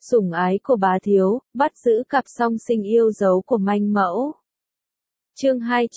sủng ái của bá thiếu, bắt giữ cặp song sinh yêu dấu của manh mẫu. Chương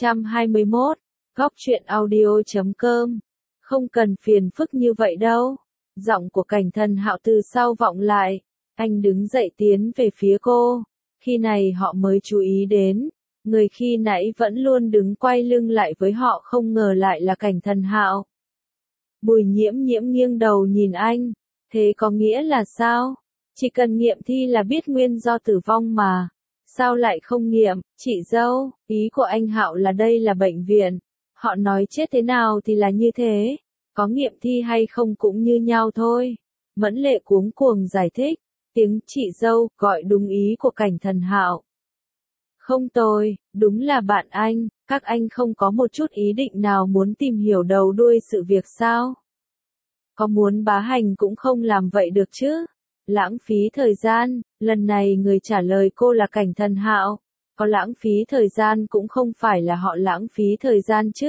221, góc truyện audio.com. Không cần phiền phức như vậy đâu. Giọng của Cảnh Thần Hạo từ sau vọng lại. Anh đứng dậy tiến về phía cô. Khi này họ mới chú ý đến. Người khi nãy vẫn luôn đứng quay lưng lại với họ không ngờ lại là Cảnh Thần Hạo. Bùi Nhiễm Nhiễm nghiêng đầu nhìn anh. Thế có nghĩa là sao? Chỉ cần nghiệm thi là biết nguyên do tử vong mà. Sao lại không nghiệm, chị dâu? Ý của anh Hạo là đây là bệnh viện. Họ nói chết thế nào thì là như thế. Có nghiệm thi hay không cũng như nhau thôi. Mẫn Lệ cuống cuồng giải thích. Tiếng chị dâu gọi đúng ý của Cảnh Thần Hạo. Không tồi, đúng là bạn anh. Các anh không có một chút ý định nào muốn tìm hiểu đầu đuôi sự việc sao? Có muốn bá hành cũng không làm vậy được chứ? Lãng phí thời gian, lần này người trả lời cô là Cảnh Thần Hạo. Có lãng phí thời gian cũng không phải là họ lãng phí thời gian chứ.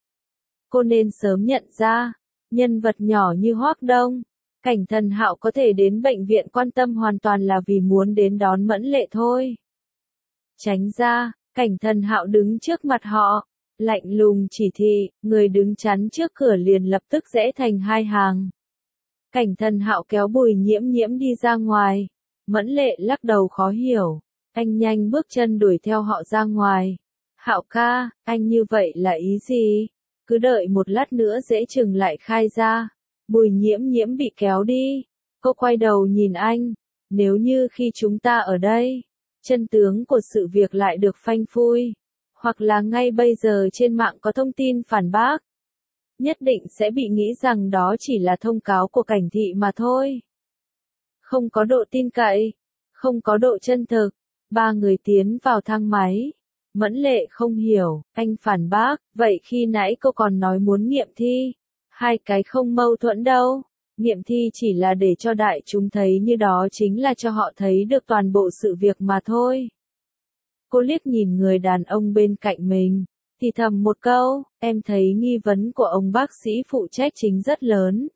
Cô nên sớm nhận ra, nhân vật nhỏ như Hoác Đông, Cảnh Thần Hạo có thể đến bệnh viện quan tâm hoàn toàn là vì muốn đến đón Mẫn Lệ thôi. Tránh ra, Cảnh Thần Hạo đứng trước mặt họ, lạnh lùng chỉ thị, người đứng chắn trước cửa liền lập tức rẽ thành hai hàng. Cảnh Thần Hạo kéo Bùi Nhiễm Nhiễm đi ra ngoài. Mẫn Lệ lắc đầu khó hiểu. Anh nhanh bước chân đuổi theo họ ra ngoài. Hạo ca, anh như vậy là ý gì? Cứ đợi một lát nữa dễ chừng lại khai ra. Bùi Nhiễm Nhiễm bị kéo đi. Cô quay đầu nhìn anh. Nếu như khi chúng ta ở đây, chân tướng của sự việc lại được phanh phui. Hoặc là ngay bây giờ trên mạng có thông tin phản bác. Nhất định sẽ bị nghĩ rằng đó chỉ là thông cáo của Cảnh thị mà thôi. Không có độ tin cậy, không có độ chân thực. Ba người tiến vào thang máy. Mẫn Lệ không hiểu, anh phản bác, vậy khi nãy cô còn nói muốn nghiệm thi. Hai cái không mâu thuẫn đâu. Nghiệm thi chỉ là để cho đại chúng thấy như đó chính là cho họ thấy được toàn bộ sự việc mà thôi. Cô liếc nhìn người đàn ông bên cạnh mình. Thì thầm một câu, em thấy nghi vấn của ông bác sĩ phụ trách chính rất lớn.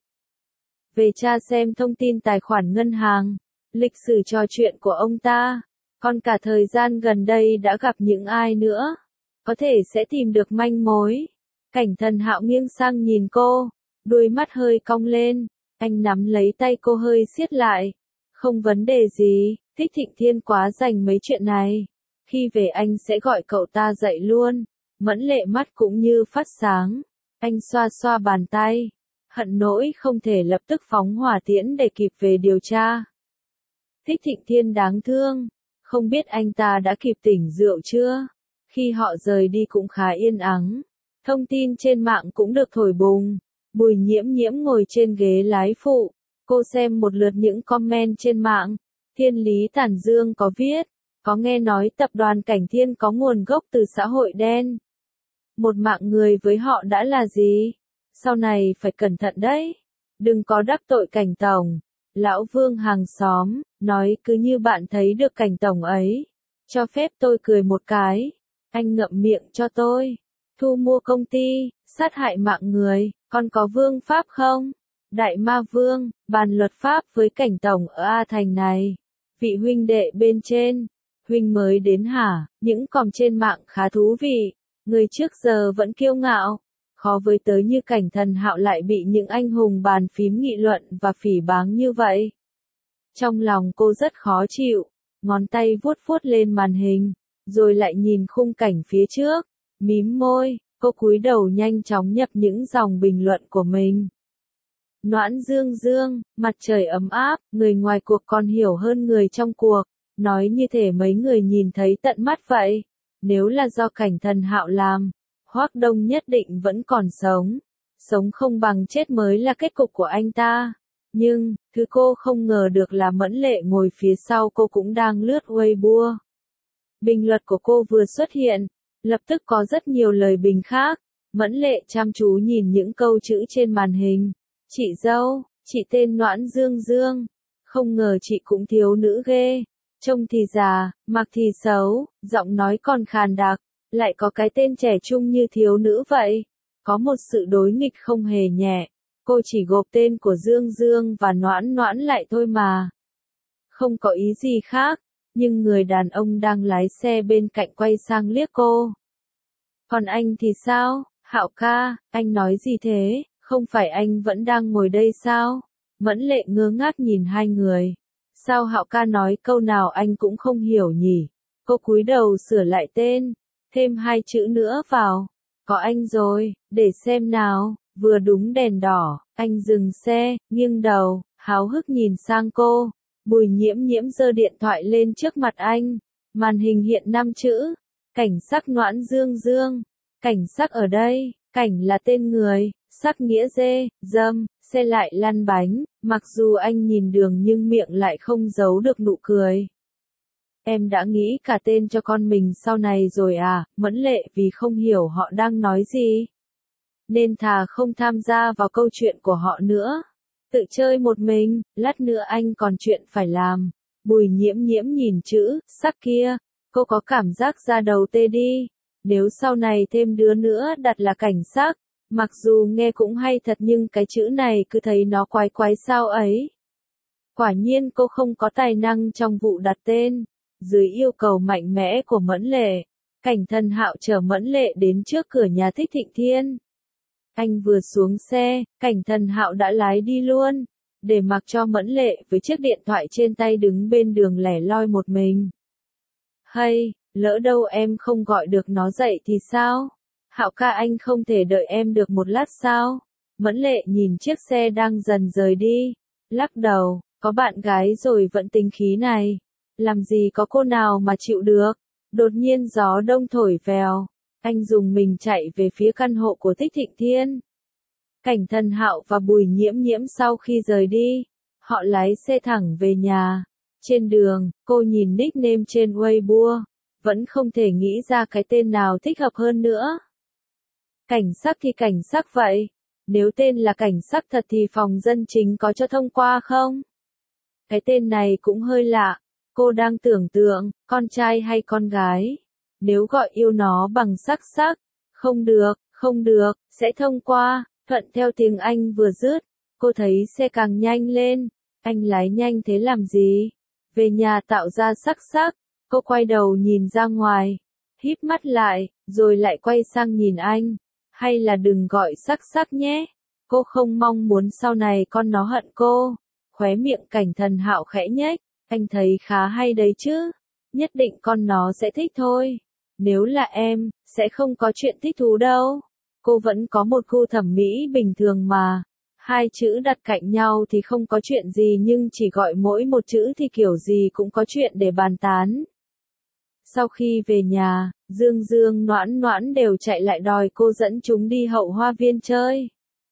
Về tra xem thông tin tài khoản ngân hàng, lịch sử trò chuyện của ông ta, còn cả thời gian gần đây đã gặp những ai nữa, có thể sẽ tìm được manh mối. Cảnh Thần Hạo nghiêng sang nhìn cô, đuôi mắt hơi cong lên, anh nắm lấy tay cô hơi siết lại. Không vấn đề gì, Thích Thịnh Thiên quá rành mấy chuyện này. Khi về anh sẽ gọi cậu ta dậy luôn. Mẫn Lệ mắt cũng như phát sáng. Anh xoa xoa bàn tay. Hận nỗi không thể lập tức phóng hỏa tiễn để kịp về điều tra. Thích Thịnh Thiên đáng thương. Không biết anh ta đã kịp tỉnh rượu chưa? Khi họ rời đi cũng khá yên ắng. Thông tin trên mạng cũng được thổi bùng. Bùi Nhiễm Nhiễm ngồi trên ghế lái phụ. Cô xem một lượt những comment trên mạng. Thiên Lý Tản Dương có viết. Có nghe nói tập đoàn Cảnh Thiên có nguồn gốc từ xã hội đen. Một mạng người với họ đã là gì? Sau này phải cẩn thận đấy. Đừng có đắc tội Cảnh tổng. Lão Vương hàng xóm, nói cứ như bạn thấy được Cảnh tổng ấy. Cho phép tôi cười một cái. Anh ngậm miệng cho tôi. Thu mua công ty, sát hại mạng người, còn có vương pháp không? Đại ma vương, bàn luật pháp với Cảnh tổng ở A Thành này. Vị huynh đệ bên trên. Huynh mới đến hả? Những comment trên mạng khá thú vị. Người trước giờ vẫn kiêu ngạo. Khó với tới như Cảnh Thần Hạo lại bị những anh hùng bàn phím nghị luận và phỉ báng như vậy. Trong lòng cô rất khó chịu. Ngón tay vuốt vuốt lên màn hình. Rồi lại nhìn khung cảnh phía trước. Mím môi, cô cúi đầu nhanh chóng nhập những dòng bình luận của mình. Noãn Dương Dương, mặt trời ấm áp, người ngoài cuộc còn hiểu hơn người trong cuộc. Nói như thể mấy người nhìn thấy tận mắt vậy. Nếu là do Cảnh Thần Hạo làm, Hoác Đông nhất định vẫn còn sống. Sống không bằng chết mới là kết cục của anh ta. Nhưng, thứ cô không ngờ được là Mẫn Lệ ngồi phía sau cô cũng đang lướt Weibo. Bình luận của cô vừa xuất hiện, lập tức có rất nhiều lời bình khác. Mẫn Lệ chăm chú nhìn những câu chữ trên màn hình. Chị dâu, chị tên Noãn Dương Dương. Không ngờ chị cũng thiếu nữ ghê. Trông thì già, mặc thì xấu, giọng nói còn khàn đặc, lại có cái tên trẻ trung như thiếu nữ vậy. Có một sự đối nghịch không hề nhẹ. Cô chỉ gộp tên của Dương Dương và Noãn Noãn lại thôi mà. không có ý gì khác, nhưng người đàn ông đang lái xe bên cạnh quay sang liếc cô. Còn anh thì sao, Hạo ca, anh nói gì thế, không phải anh vẫn đang ngồi đây sao? Mẫn Lệ ngơ ngác nhìn hai người. Sao Hạo ca nói câu nào anh cũng không hiểu nhỉ? Cô cúi đầu sửa lại tên, thêm 2 chữ nữa vào. Có anh rồi, để xem nào, vừa đúng đèn đỏ, anh dừng xe, nghiêng đầu, háo hức nhìn sang cô. Bùi Nhiễm Nhiễm giơ điện thoại lên trước mặt anh. Màn hình hiện 5 chữ. Cảnh sắc Noãn Dương Dương. Cảnh sắc ở đây, cảnh là tên người, sắc nghĩa dê, dâm, xe lại lăn bánh, mặc dù anh nhìn đường nhưng miệng lại không giấu được nụ cười. Em đã nghĩ cả tên cho con mình sau này rồi à, Mẫn Lệ vì không hiểu họ đang nói gì. Nên thà không tham gia vào câu chuyện của họ nữa. Tự chơi một mình, lát nữa anh còn chuyện phải làm. Bùi Nhiễm Nhiễm nhìn chữ, sắc kia, cô có cảm giác da đầu tê đi. Nếu sau này thêm đứa nữa đặt là cảnh sắc, mặc dù nghe cũng hay thật nhưng cái chữ này cứ thấy nó quái quái sao ấy. Quả nhiên cô không có tài năng trong vụ đặt tên. Dưới yêu cầu mạnh mẽ của Mẫn Lệ, Cảnh Thần Hạo chở Mẫn Lệ đến trước cửa nhà Thích Thịnh Thiên. Anh vừa xuống xe, Cảnh Thần Hạo đã lái đi luôn, để mặc cho Mẫn Lệ với chiếc điện thoại trên tay đứng bên đường lẻ loi một mình. Hay, lỡ đâu em không gọi được nó dậy thì sao? Hạo ca anh không thể đợi em được một lát sao? Mẫn Lệ nhìn chiếc xe đang dần rời đi, lắc đầu, có bạn gái rồi vẫn tính khí này. Làm gì có cô nào mà chịu được. Đột nhiên gió đông thổi vèo. Anh dùng mình chạy về phía căn hộ của Thích Thịnh Thiên. Cảnh Thần Hạo và Bùi Nhiễm Nhiễm sau khi rời đi, họ lái xe thẳng về nhà. Trên đường, cô nhìn nickname trên Weibo, vẫn không thể nghĩ ra cái tên nào thích hợp hơn nữa. Cảnh sắc thì cảnh sắc vậy. Nếu tên là cảnh sắc thật thì phòng dân chính có cho thông qua không? Cái tên này cũng hơi lạ. Cô đang tưởng tượng, con trai hay con gái? Nếu gọi yêu nó bằng sắc sắc, không được, sẽ thông qua, thuận theo tiếng Anh vừa dứt. Cô thấy xe càng nhanh lên, anh lái nhanh thế làm gì? Về nhà tạo ra sắc sắc, cô quay đầu nhìn ra ngoài, híp mắt lại, rồi lại quay sang nhìn anh. Hay là đừng gọi sắc sắc nhé, cô không mong muốn sau này con nó hận cô. Khóe miệng Cảnh Thần Hạo khẽ nhếch. Anh thấy khá hay đấy chứ, nhất định con nó sẽ thích thôi. Nếu là em, sẽ không có chuyện thích thú đâu. Cô vẫn có một gu thẩm mỹ bình thường mà. 2 chữ đặt cạnh nhau thì không có chuyện gì nhưng chỉ gọi mỗi một chữ thì kiểu gì cũng có chuyện để bàn tán. Sau khi về nhà, Dương Dương Noãn Noãn đều chạy lại đòi cô dẫn chúng đi hậu hoa viên chơi.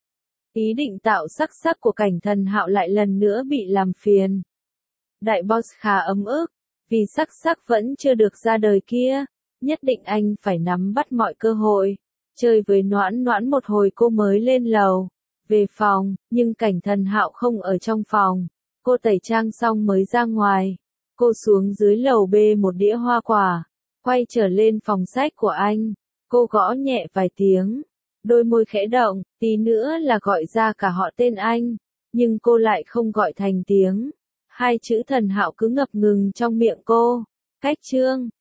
Ý định tạo sắc sắc của Cảnh Thần Hạo lại lần nữa bị làm phiền. Đại boss khá ấm ức, vì sắc sắc vẫn chưa được ra đời kia, nhất định anh phải nắm bắt mọi cơ hội. Chơi với Noãn Noãn một hồi cô mới lên lầu, về phòng, nhưng Cảnh Thần Hạo không ở trong phòng. Cô tẩy trang xong mới ra ngoài. Cô xuống dưới lầu bê một đĩa hoa quả, quay trở lên phòng sách của anh. Cô gõ nhẹ vài tiếng, đôi môi khẽ động, tí nữa là gọi ra cả họ tên anh, nhưng cô lại không gọi thành tiếng. 2 chữ Thần Hạo cứ ngập ngừng trong miệng cô. Cách chương